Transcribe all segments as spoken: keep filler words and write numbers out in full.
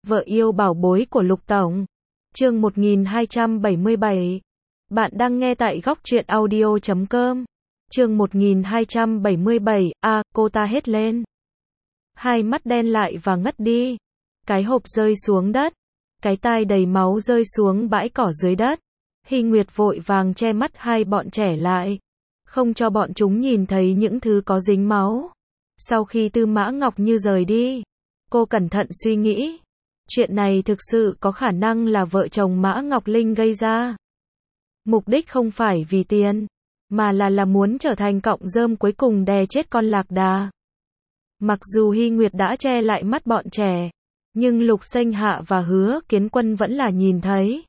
Vợ yêu bảo bối của Lục Tổng. Chương một nghìn hai trăm bảy mươi bảy. Bạn đang nghe tại góc truyện audio chấm com. Chương một nghìn hai trăm bảy mươi bảy. A, à, cô ta hét lên. Hai mắt đen lại và ngất đi. Cái hộp rơi xuống đất. Cái tai đầy máu rơi xuống bãi cỏ dưới đất. Hy Nguyệt vội vàng che mắt hai bọn trẻ lại, không cho bọn chúng nhìn thấy những thứ có dính máu. Sau khi Tư Mã Ngọc Như rời đi, cô cẩn thận suy nghĩ. Chuyện này thực sự có khả năng là vợ chồng Mã Ngọc Linh gây ra. Mục đích không phải vì tiền, mà là là muốn trở thành cọng rơm cuối cùng đè chết con lạc đà. Mặc dù Hy Nguyệt đã che lại mắt bọn trẻ, nhưng Lục Xanh Hạ và Hứa Kiến Quân vẫn là nhìn thấy.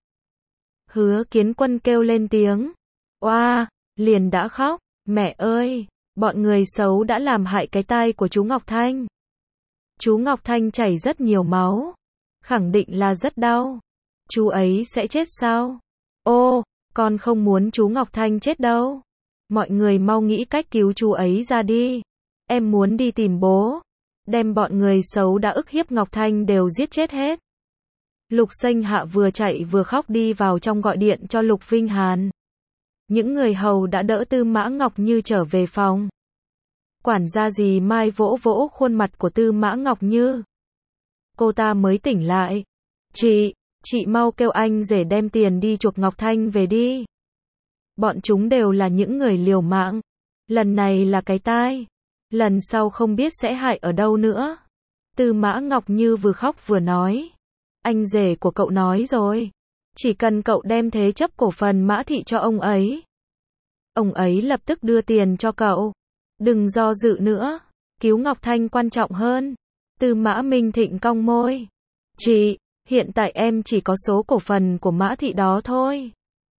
Hứa Kiến Quân kêu lên tiếng oa, liền đã khóc. Mẹ ơi, bọn người xấu đã làm hại cái tai của chú Ngọc Thanh. Chú Ngọc Thanh chảy rất nhiều máu, khẳng định là rất đau. Chú ấy sẽ chết sao? Ô, con không muốn chú Ngọc Thanh chết đâu. Mọi người mau nghĩ cách cứu chú ấy ra đi. Em muốn đi tìm bố, đem bọn người xấu đã ức hiếp Ngọc Thanh đều giết chết hết. Lục Xanh Hạ vừa chạy vừa khóc đi vào trong gọi điện cho Lục Vinh Hàn. Những người hầu đã đỡ Tư Mã Ngọc Như trở về phòng. Quản gia dì Mai vỗ vỗ khuôn mặt của Tư Mã Ngọc Như. Cô ta mới tỉnh lại. Chị, chị mau kêu anh rể đem tiền đi chuộc Ngọc Thanh về đi. Bọn chúng đều là những người liều mạng. Lần này là cái tai, lần sau không biết sẽ hại ở đâu nữa. Tư Mã Ngọc Như vừa khóc vừa nói. Anh rể của cậu nói rồi, chỉ cần cậu đem thế chấp cổ phần Mã Thị cho ông ấy, ông ấy lập tức đưa tiền cho cậu. Đừng do dự nữa, cứu Ngọc Thanh quan trọng hơn. Tư Mã Minh Thịnh cong môi. Chị, hiện tại em chỉ có số cổ phần của Mã Thị đó thôi.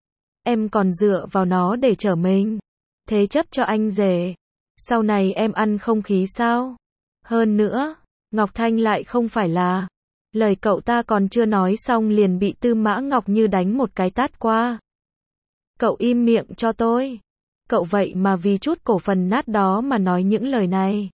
Em còn dựa vào nó để trở mình. Thế chấp cho anh rể, sau này em ăn không khí sao? Hơn nữa, Ngọc Thanh lại không phải là... Lời cậu ta còn chưa nói xong liền bị Tư Mã Ngọc Như đánh một cái tát qua. Cậu im miệng cho tôi. Cậu vậy mà vì chút cổ phần nát đó mà nói những lời này.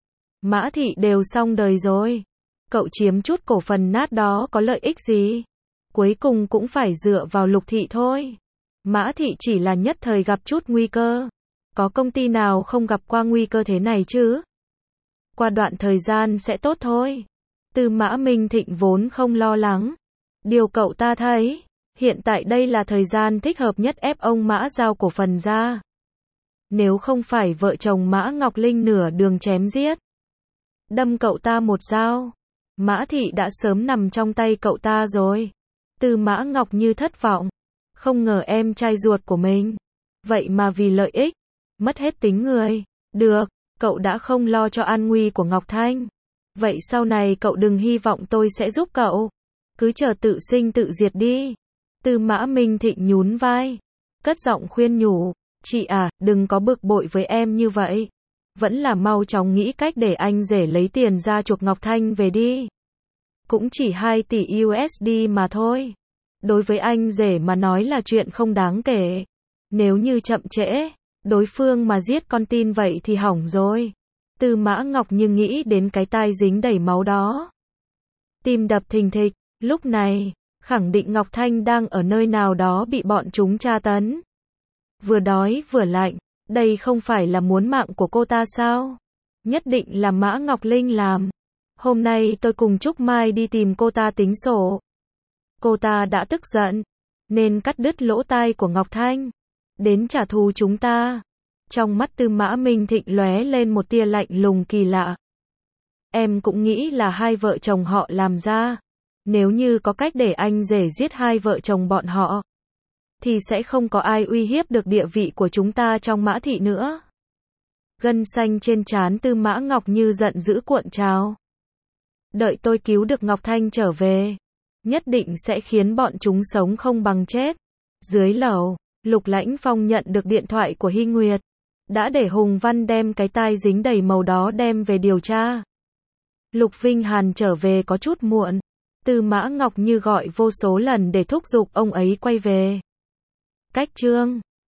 Mã Thị đều xong đời rồi. Cậu chiếm chút cổ phần nát đó có lợi ích gì? Cuối cùng cũng phải dựa vào Lục Thị thôi. Mã Thị chỉ là nhất thời gặp chút nguy cơ. Có công ty nào không gặp qua nguy cơ thế này chứ? Qua đoạn thời gian sẽ tốt thôi. Tư Mã Minh Thịnh vốn không lo lắng. Điều cậu ta thấy, hiện tại đây là thời gian thích hợp nhất ép ông Mã giao cổ phần ra. Nếu không phải vợ chồng Mã Ngọc Linh nửa đường chém giết, đâm cậu ta một dao, Mã Thị đã sớm nằm trong tay cậu ta rồi. Tư Mã Ngọc Như thất vọng. Không ngờ em trai ruột của mình, vậy mà vì lợi ích, mất hết tính người. Được, cậu đã không lo cho an nguy của Ngọc Thanh. Vậy sau này cậu đừng hy vọng tôi sẽ giúp cậu. Cứ chờ tự sinh tự diệt đi. Tư Mã Minh Thịnh nhún vai, cất giọng khuyên nhủ. Chị à, đừng có bực bội với em như vậy. Vẫn là mau chóng nghĩ cách để anh rể lấy tiền ra chuộc Ngọc Thanh về đi. Cũng chỉ hai tỷ u ét đê mà thôi. Đối với anh rể mà nói là chuyện không đáng kể. Nếu như chậm trễ, đối phương mà giết con tin vậy thì hỏng rồi. Tư Mã Ngọc Như nghĩ đến cái tai dính đầy máu đó, tim đập thình thịch. Lúc này, khẳng định Ngọc Thanh đang ở nơi nào đó bị bọn chúng tra tấn. Vừa đói vừa lạnh, đây không phải là muốn mạng của cô ta sao? Nhất định là Mã Ngọc Linh làm. Hôm nay tôi cùng Trúc Mai đi tìm cô ta tính sổ. Cô ta đã tức giận, nên cắt đứt lỗ tai của Ngọc Thanh, đến trả thù chúng ta. Trong mắt Tư Mã Minh Thịnh lóe lên một tia lạnh lùng kỳ lạ. Em cũng nghĩ là hai vợ chồng họ làm ra. Nếu như có cách để anh rể giết hai vợ chồng bọn họ, thì sẽ không có ai uy hiếp được địa vị của chúng ta trong Mã Thị nữa. Gân xanh trên trán Tư Mã Ngọc Như giận dữ cuộn trào. Đợi tôi cứu được Ngọc Thanh trở về, nhất định sẽ khiến bọn chúng sống không bằng chết. Dưới lầu, Lục Lãnh Phong nhận được điện thoại của Hy Nguyệt. Đã để Hùng Văn đem cái tai dính đầy màu đó đem về điều tra. Lục Vinh Hàn trở về có chút muộn. Tư Mã Ngọc Như gọi vô số lần để thúc giục ông ấy quay về. Cách chương